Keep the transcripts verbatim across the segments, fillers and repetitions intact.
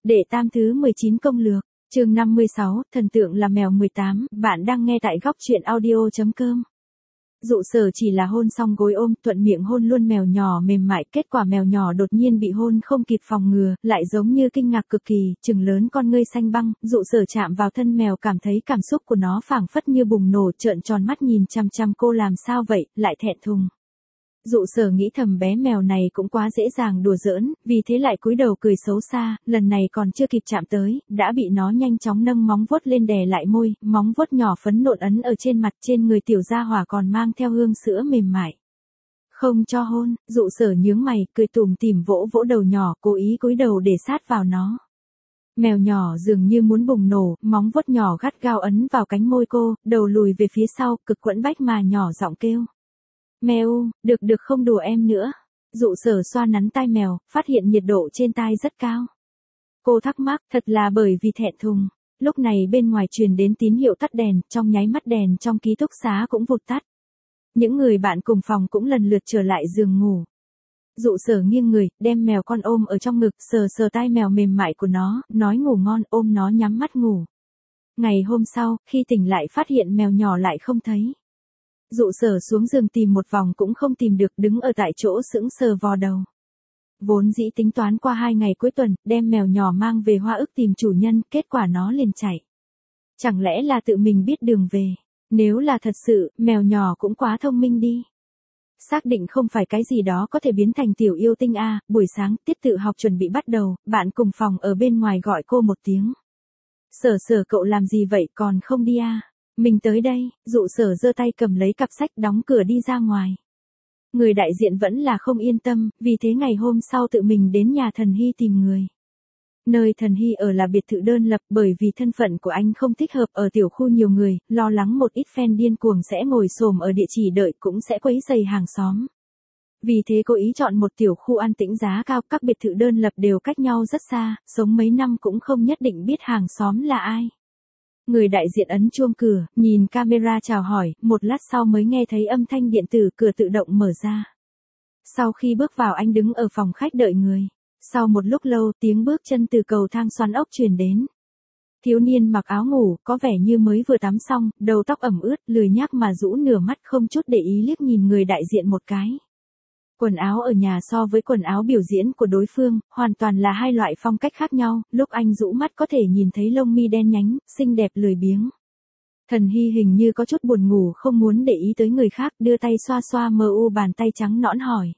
Đệ tam thứ mười chín công lược, chương năm mươi sáu, thần tượng là mèo mười tám, bạn đang nghe tại góc truyện audio.com. Dụ Sở chỉ là hôn xong gối ôm, thuận miệng hôn luôn mèo nhỏ mềm mại, kết quả mèo nhỏ đột nhiên bị hôn không kịp phòng ngừa, lại giống như kinh ngạc cực kỳ, trừng lớn con ngươi xanh băng, Dụ Sở chạm vào thân mèo cảm thấy cảm xúc của nó phảng phất như bùng nổ, trợn tròn mắt nhìn chằm chằm cô làm sao vậy, lại thẹn thùng. Dụ Sở nghĩ thầm bé mèo này cũng quá dễ dàng đùa giỡn, vì thế lại cúi đầu cười xấu xa, lần này còn chưa kịp chạm tới, đã bị nó nhanh chóng nâng móng vuốt lên đè lại môi, móng vuốt nhỏ phấn nộn ấn ở trên mặt, trên người tiểu gia hỏa còn mang theo hương sữa mềm mại. Không cho hôn, Dụ Sở nhướng mày, cười tủm tỉm vỗ vỗ đầu nhỏ, cố ý cúi đầu để sát vào nó. Mèo nhỏ dường như muốn bùng nổ, móng vuốt nhỏ gắt gao ấn vào cánh môi cô, đầu lùi về phía sau, cực quẫn bách mà nhỏ giọng kêu. Mèo, được được không đùa em nữa. Dụ Sở xoa nắn tai mèo, phát hiện nhiệt độ trên tai rất cao. Cô thắc mắc, thật là bởi vì thẹn thùng. Lúc này bên ngoài truyền đến tín hiệu tắt đèn, trong nháy mắt đèn trong ký túc xá cũng vụt tắt. Những người bạn cùng phòng cũng lần lượt trở lại giường ngủ. Dụ Sở nghiêng người, đem mèo con ôm ở trong ngực, sờ sờ tai mèo mềm mại của nó, nói ngủ ngon, ôm nó nhắm mắt ngủ. Ngày hôm sau, khi tỉnh lại phát hiện mèo nhỏ lại không thấy. Dụ Sở xuống giường tìm một vòng cũng không tìm được, đứng ở tại chỗ sững sờ vò đầu. Vốn dĩ tính toán qua hai ngày cuối tuần, đem mèo nhỏ mang về Hoa Ức tìm chủ nhân, kết quả nó liền chạy. Chẳng lẽ là tự mình biết đường về? Nếu là thật sự, mèo nhỏ cũng quá thông minh đi. Xác định không phải cái gì đó có thể biến thành tiểu yêu tinh a. À, buổi sáng, tiết tự học chuẩn bị bắt đầu, bạn cùng phòng ở bên ngoài gọi cô một tiếng. Sở Sở cậu làm gì vậy, còn không đi a? À? Mình tới đây. Dụ Sở giơ tay cầm lấy cặp sách, đóng cửa đi ra ngoài. Người đại diện vẫn là không yên tâm, vì thế ngày hôm sau tự mình đến nhà Thần Hy tìm người. Nơi Thần Hy ở là biệt thự đơn lập, bởi vì thân phận của anh không thích hợp ở tiểu khu nhiều người, lo lắng một ít fan điên cuồng sẽ ngồi xổm ở địa chỉ đợi cũng sẽ quấy rầy hàng xóm. Vì thế cố ý chọn một tiểu khu an tĩnh giá cao, các biệt thự đơn lập đều cách nhau rất xa, sống mấy năm cũng không nhất định biết hàng xóm là ai. Người đại diện ấn chuông cửa, nhìn camera chào hỏi, một lát sau mới nghe thấy âm thanh điện tử cửa tự động mở ra. Sau khi bước vào anh đứng ở phòng khách đợi người. Sau một lúc lâu tiếng bước chân từ cầu thang xoắn ốc truyền đến. Thiếu niên mặc áo ngủ, có vẻ như mới vừa tắm xong, đầu tóc ẩm ướt, lười nhác mà rũ nửa mắt không chút để ý liếc nhìn người đại diện một cái. Quần áo ở nhà so với quần áo biểu diễn của đối phương, hoàn toàn là hai loại phong cách khác nhau, lúc anh rũ mắt có thể nhìn thấy lông mi đen nhánh, xinh đẹp lười biếng. Thần Hy hình như có chút buồn ngủ không muốn để ý tới người khác, đưa tay xoa xoa mờ u bàn tay trắng nõn hỏi.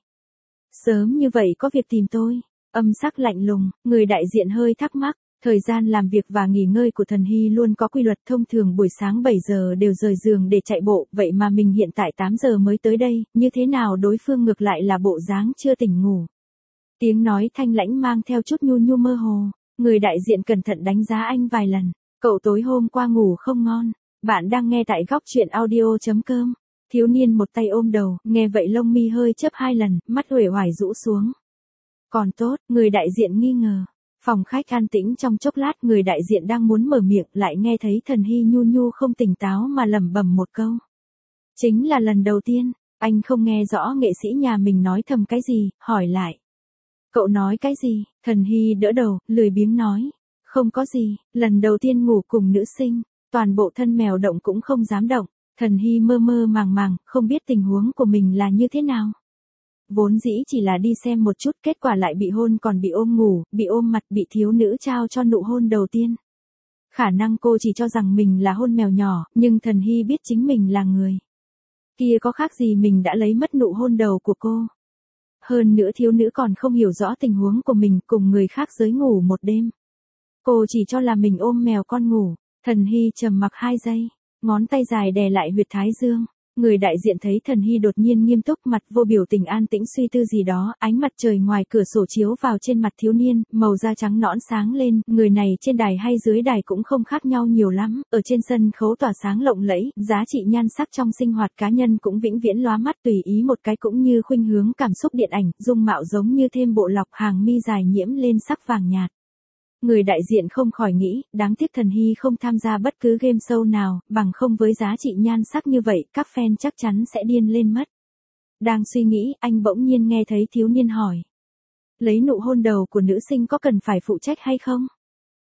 Sớm như vậy có việc tìm tôi? Âm sắc lạnh lùng, người đại diện hơi thắc mắc. Thời gian làm việc và nghỉ ngơi của Thần Hy luôn có quy luật, thông thường buổi sáng bảy giờ đều rời giường để chạy bộ, vậy mà mình hiện tại tám giờ mới tới đây, như thế nào đối phương ngược lại là bộ dáng chưa tỉnh ngủ. Tiếng nói thanh lãnh mang theo chút nhu nhu mơ hồ, người đại diện cẩn thận đánh giá anh vài lần. Cậu tối hôm qua ngủ không ngon, bạn đang nghe tại góc truyện audio.com. Thiếu niên một tay ôm đầu, nghe vậy lông mi hơi chớp hai lần, mắt uể oải rũ xuống. Còn tốt, người đại diện nghi ngờ. Phòng khách an tĩnh trong chốc lát, người đại diện đang muốn mở miệng, lại nghe thấy Thần Hy nhu nhu không tỉnh táo mà lẩm bẩm một câu. Chính là lần đầu tiên, anh không nghe rõ nghệ sĩ nhà mình nói thầm cái gì, hỏi lại. Cậu nói cái gì? Thần Hy đỡ đầu, lười biếng nói. Không có gì, lần đầu tiên ngủ cùng nữ sinh, toàn bộ thân mèo động cũng không dám động. Thần Hy mơ mơ màng màng, không biết tình huống của mình là như thế nào. Vốn dĩ chỉ là đi xem một chút, kết quả lại bị hôn còn bị ôm ngủ, bị ôm mặt, bị thiếu nữ trao cho nụ hôn đầu tiên. Khả năng cô chỉ cho rằng mình là hôn mèo nhỏ, nhưng Thần Hy biết chính mình là người. Kia có khác gì mình đã lấy mất nụ hôn đầu của cô. Hơn nữa thiếu nữ còn không hiểu rõ tình huống của mình, cùng người khác giới ngủ một đêm. Cô chỉ cho là mình ôm mèo con ngủ. Thần Hy trầm mặc hai giây, ngón tay dài đè lại huyệt thái dương. Người đại diện thấy Thần Hy đột nhiên nghiêm túc, mặt vô biểu tình an tĩnh suy tư gì đó, ánh mặt trời ngoài cửa sổ chiếu vào trên mặt thiếu niên, màu da trắng nõn sáng lên, người này trên đài hay dưới đài cũng không khác nhau nhiều lắm, ở trên sân khấu tỏa sáng lộng lẫy, giá trị nhan sắc trong sinh hoạt cá nhân cũng vĩnh viễn lóa mắt tùy ý một cái, cũng như khuynh hướng cảm xúc điện ảnh, dung mạo giống như thêm bộ lọc, hàng mi dài nhiễm lên sắc vàng nhạt. Người đại diện không khỏi nghĩ, đáng tiếc Thần Hy không tham gia bất cứ game show nào, bằng không với giá trị nhan sắc như vậy, các fan chắc chắn sẽ điên lên mất. Đang suy nghĩ, anh bỗng nhiên nghe thấy thiếu niên hỏi. Lấy nụ hôn đầu của nữ sinh có cần phải phụ trách hay không?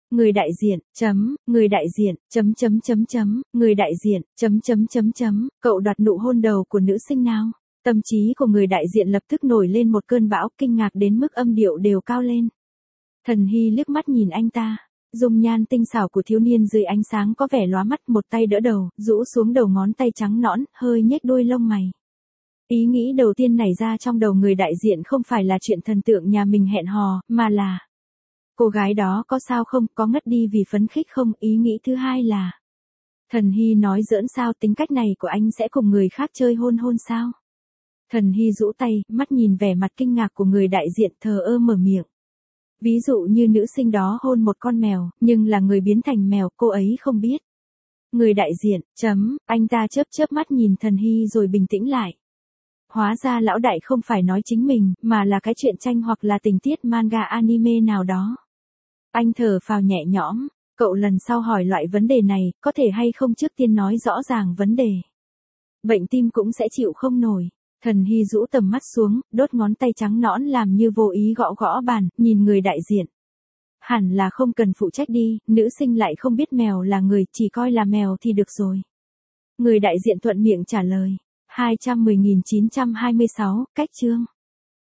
Người đại diện, chấm, người đại diện, chấm chấm chấm chấm, người đại diện, chấm chấm chấm chấm, cậu đoạt nụ hôn đầu của nữ sinh nào? Tâm trí của người đại diện lập tức nổi lên một cơn bão, kinh ngạc đến mức âm điệu đều cao lên. Thần Hy liếc mắt nhìn anh ta, dung nhan tinh xảo của thiếu niên dưới ánh sáng có vẻ lóa mắt, một tay đỡ đầu, rũ xuống đầu ngón tay trắng nõn, hơi nhếch đôi lông mày. Ý nghĩ đầu tiên nảy ra trong đầu người đại diện không phải là chuyện thần tượng nhà mình hẹn hò, mà là cô gái đó có sao không, có ngất đi vì phấn khích không. Ý nghĩ thứ hai là Thần Hy nói giỡn sao, tính cách này của anh sẽ cùng người khác chơi hôn hôn sao? Thần Hy rũ tay, mắt nhìn vẻ mặt kinh ngạc của người đại diện, thờ ơ mở miệng. Ví dụ như nữ sinh đó hôn một con mèo, nhưng là người biến thành mèo, cô ấy không biết. Người đại diện, chấm, anh ta chớp chớp mắt nhìn Thần Hy rồi bình tĩnh lại. Hóa ra lão đại không phải nói chính mình, mà là cái chuyện tranh hoặc là tình tiết manga anime nào đó. Anh thở phào nhẹ nhõm, cậu lần sau hỏi loại vấn đề này, có thể hay không trước tiên nói rõ ràng vấn đề. Bệnh tim cũng sẽ chịu không nổi. Thần Hy rũ tầm mắt xuống, đốt ngón tay trắng nõn làm như vô ý gõ gõ bàn, nhìn người đại diện. Hẳn là không cần phụ trách đi, nữ sinh lại không biết mèo là người, chỉ coi là mèo thì được rồi. Người đại diện thuận miệng trả lời. hai trăm mười nghìn chín trăm hai mươi sáu, cách chương.